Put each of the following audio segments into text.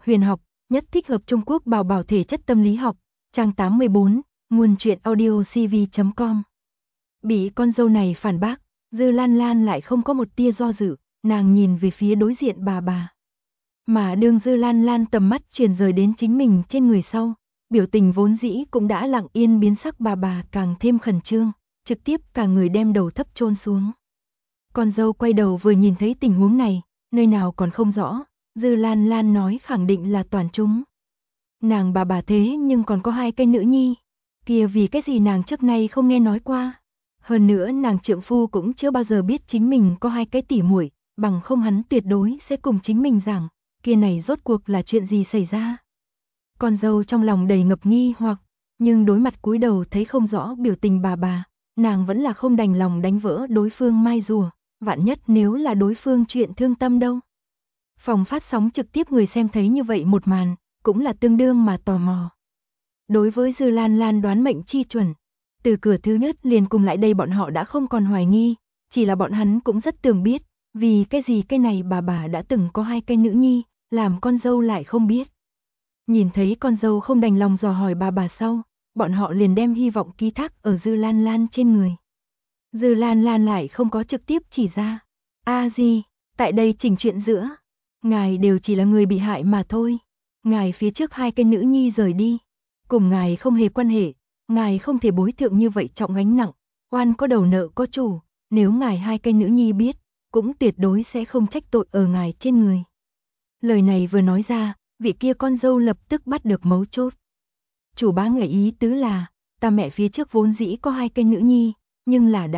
huyền học, nhất thích hợp Trung Quốc bảo bảo thể chất tâm lý học, trang 84, nguồn truyện audio cv.com. Bị con dâu này phản bác, Dư Lan Lan lại không có một tia do dự, nàng nhìn về phía đối diện bà. Mà đương Dư Lan Lan tầm mắt chuyển rời đến chính mình trên người sau, biểu tình vốn dĩ cũng đã lặng yên biến sắc, bà càng thêm khẩn trương, trực tiếp cả người đem đầu thấp chôn xuống. Con dâu quay đầu vừa nhìn thấy tình huống này, nơi nào còn không rõ, Dư Lan Lan nói khẳng định là toàn trúng. Nàng bà thế nhưng còn có 2 cái nữ nhi, kia vì cái gì nàng trước nay không nghe nói qua. Hơn nữa nàng trượng phu cũng chưa bao giờ biết chính mình có 2 cái tỉ muội, bằng không hắn tuyệt đối sẽ cùng chính mình rằng, kia này rốt cuộc là chuyện gì xảy ra. Con dâu trong lòng đầy ngập nghi hoặc, nhưng đối mặt cúi đầu thấy không rõ biểu tình bà, nàng vẫn là không đành lòng đánh vỡ đối phương mai rùa, vạn nhất nếu là đối phương chuyện thương tâm đâu. Phòng phát sóng trực tiếp người xem thấy như vậy một màn, cũng là tương đương mà tò mò. Đối với Dư Lan Lan đoán mệnh chi chuẩn, từ cửa thứ nhất liền cùng lại đây bọn họ đã không còn hoài nghi, chỉ là bọn hắn cũng rất tưởng biết, vì cái gì cái này bà đã từng có 2 cái nữ nhi, làm con dâu lại không biết. Nhìn thấy con dâu không đành lòng dò hỏi bà sau, bọn họ liền đem hy vọng ký thác ở Dư Lan Lan trên người. Dư Lan Lan lại không có trực tiếp chỉ ra, gì, tại đây chỉnh chuyện giữa, ngài đều chỉ là người bị hại mà thôi, ngài phía trước 2 cái nữ nhi rời đi, cùng ngài không hề quan hệ, ngài không thể bối thượng như vậy trọng gánh nặng, oan có đầu nợ có chủ, nếu ngài 2 cái nữ nhi biết, cũng tuyệt đối sẽ không trách tội ở ngài trên người. Lời này vừa nói ra, vị kia con dâu lập tức bắt được mấu chốt. Chủ bá ngải ý tứ là, ta mẹ phía trước vốn dĩ có 2 cái nữ nhi, nhưng là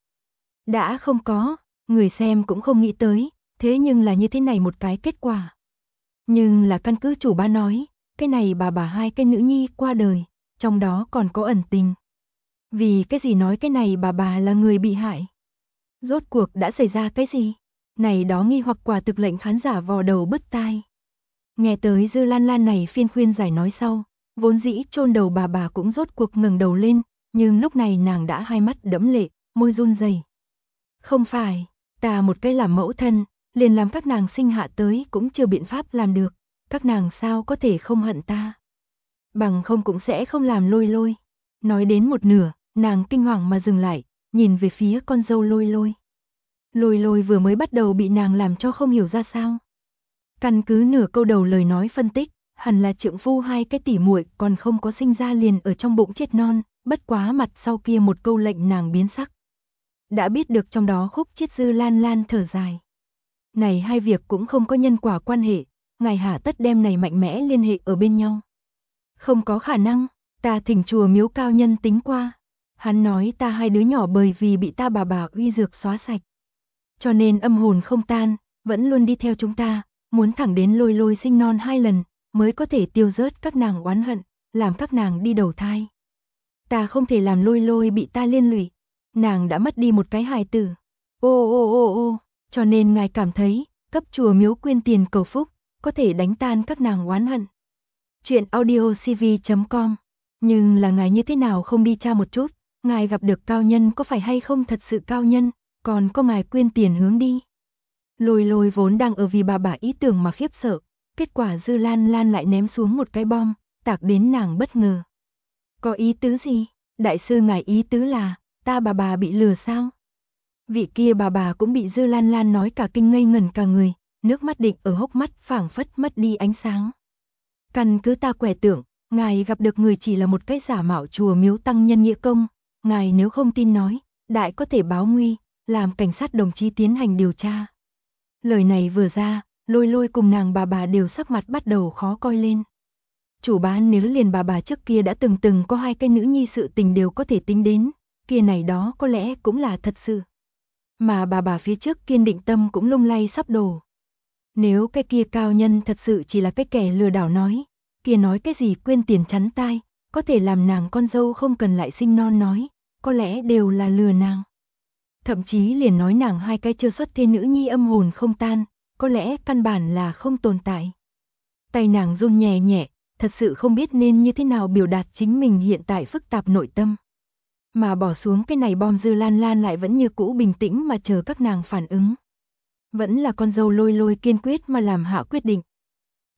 đã không có, người xem cũng không nghĩ tới, thế nhưng là như thế này một cái kết quả. Nhưng là căn cứ chủ bá nói, cái này bà 2 cái nữ nhi qua đời, trong đó còn có ẩn tình. Vì cái gì nói cái này bà là người bị hại? Rốt cuộc đã xảy ra cái gì? Này đó nghi hoặc quả thực lệnh khán giả vò đầu bứt tai. Nghe tới Dư Lan Lan này phiên khuyên giải nói sau, vốn dĩ chôn đầu bà cũng rốt cuộc ngẩng đầu lên, nhưng lúc này nàng đã hai mắt đẫm lệ, môi run rẩy. Không phải, ta một cái làm mẫu thân, liền làm các nàng sinh hạ tới cũng chưa biện pháp làm được, các nàng sao có thể không hận ta? Bằng không cũng sẽ không làm Lôi. Nói đến một nửa, nàng kinh hoàng mà dừng lại, nhìn về phía con dâu Lôi. Lôi vừa mới bắt đầu bị nàng làm cho không hiểu ra sao. Căn cứ nửa câu đầu lời nói phân tích, hẳn là trượng phu 2 cái tỉ muội còn không có sinh ra liền ở trong bụng chết non, bất quá mặt sau kia một câu lệnh nàng biến sắc. Đã biết được trong đó khúc chết Dư Lan Lan thở dài. Này 2 việc cũng không có nhân quả quan hệ, ngài hà tất đem này mạnh mẽ liên hệ ở bên nhau. Không có khả năng, ta thỉnh chùa miếu cao nhân tính qua. Hắn nói ta 2 đứa nhỏ bởi vì bị ta bà uy dược xóa sạch. Cho nên âm hồn không tan, vẫn luôn đi theo chúng ta, muốn thẳng đến Lôi sinh non 2 lần, mới có thể tiêu rớt các nàng oán hận, làm các nàng đi đầu thai. Ta không thể làm Lôi bị ta liên lụy, nàng đã mất đi một cái hài tử. Ô, cho nên ngài cảm thấy, cấp chùa miếu quyên tiền cầu phúc, có thể đánh tan các nàng oán hận. Chuyện audio cv.com. Nhưng là ngài như thế nào không đi tra một chút, ngài gặp được cao nhân có phải hay không thật sự cao nhân, còn có ngài quyên tiền hướng đi. Lôi vốn đang ở vì bà ý tưởng mà khiếp sợ, kết quả Dư Lan Lan lại ném xuống một cái bom, tạc đến nàng bất ngờ. Có ý tứ gì? Đại sư ngài ý tứ là, ta bà bị lừa sao? Vị kia bà cũng bị Dư Lan Lan nói cả kinh ngây ngẩn cả người, nước mắt định ở hốc mắt phảng phất mất đi ánh sáng. Căn cứ ta quẻ tưởng, ngài gặp được người chỉ là một cái giả mạo chùa miếu tăng nhân nghĩa công, ngài nếu không tin nói, đại có thể báo nguy, làm cảnh sát đồng chí tiến hành điều tra. Lời này vừa ra, Lôi cùng nàng bà đều sắc mặt bắt đầu khó coi lên. Chủ bá nếu liền bà trước kia đã từng có 2 cái nữ nhi sự tình đều có thể tính đến, kia này đó có lẽ cũng là thật sự. Mà bà phía trước kiên định tâm cũng lung lay sắp đổ. Nếu cái kia cao nhân thật sự chỉ là cái kẻ lừa đảo nói, kia nói cái gì quên tiền chắn tai, có thể làm nàng con dâu không cần lại sinh non nói, có lẽ đều là lừa nàng. Thậm chí liền nói nàng 2 cái chưa xuất thế nữ nhi âm hồn không tan, có lẽ căn bản là không tồn tại. Tay nàng run nhẹ, thật sự không biết nên như thế nào biểu đạt chính mình hiện tại phức tạp nội tâm. Mà bỏ xuống cái này bom Dư Lan Lan lại vẫn như cũ bình tĩnh mà chờ các nàng phản ứng. Vẫn là con dâu Lôi kiên quyết mà làm hạ quyết định.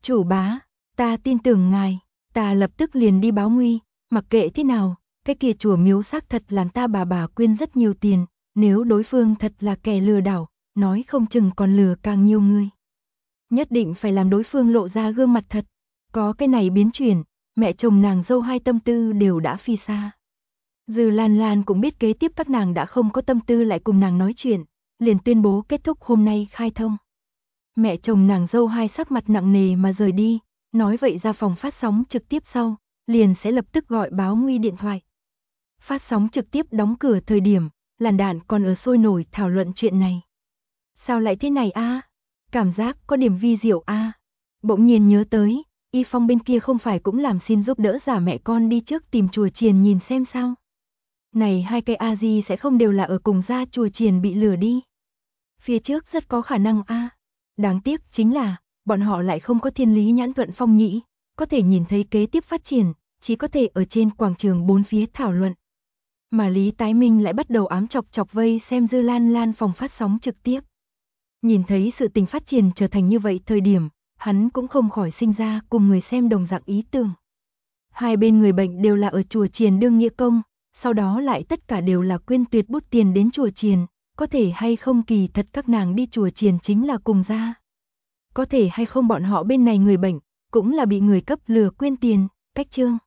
Chủ bá, ta tin tưởng ngài, ta lập tức liền đi báo nguy, mặc kệ thế nào, cái kia chùa miếu xác thật làm ta bà quyên rất nhiều tiền, nếu đối phương thật là kẻ lừa đảo, nói không chừng còn lừa càng nhiều người. Nhất định phải làm đối phương lộ ra gương mặt thật, có cái này biến chuyển, mẹ chồng nàng dâu hai tâm tư đều đã phi xa. Dư Lan Lan cũng biết kế tiếp các nàng đã không có tâm tư lại cùng nàng nói chuyện, liền tuyên bố kết thúc hôm nay khai thông. Mẹ chồng nàng dâu hai sắc mặt nặng nề mà rời đi, nói vậy ra phòng phát sóng trực tiếp sau, liền sẽ lập tức gọi báo nguy điện thoại. Phát sóng trực tiếp đóng cửa thời điểm, làn đạn còn ở sôi nổi thảo luận chuyện này. Sao lại thế này a? Cảm giác có điểm vi diệu a. Bỗng nhiên nhớ tới, Y Phong bên kia không phải cũng làm xin giúp đỡ giả mẹ con đi trước tìm chùa chiền nhìn xem sao. Này hai cây A-di sẽ không đều là ở cùng gia chùa chiền bị lừa đi. Phía trước rất có khả năng a. Đáng tiếc chính là, bọn họ lại không có thiên lý nhãn thuận phong nhĩ, có thể nhìn thấy kế tiếp phát triển, chỉ có thể ở trên quảng trường bốn phía thảo luận. Mà Lý Tái Minh lại bắt đầu ám chọc chọc vây xem Dư Lan Lan phòng phát sóng trực tiếp. Nhìn thấy sự tình phát triển trở thành như vậy thời điểm, hắn cũng không khỏi sinh ra cùng người xem đồng dạng ý tưởng. Hai bên người bệnh đều là ở chùa chiền đương nghĩa công, sau đó lại tất cả đều là quyên tuyệt bút tiền đến chùa chiền, có thể hay không kỳ thật các nàng đi chùa chiền chính là cùng gia. Có thể hay không bọn họ bên này người bệnh, cũng là bị người cấp lừa quyên tiền, cách chương.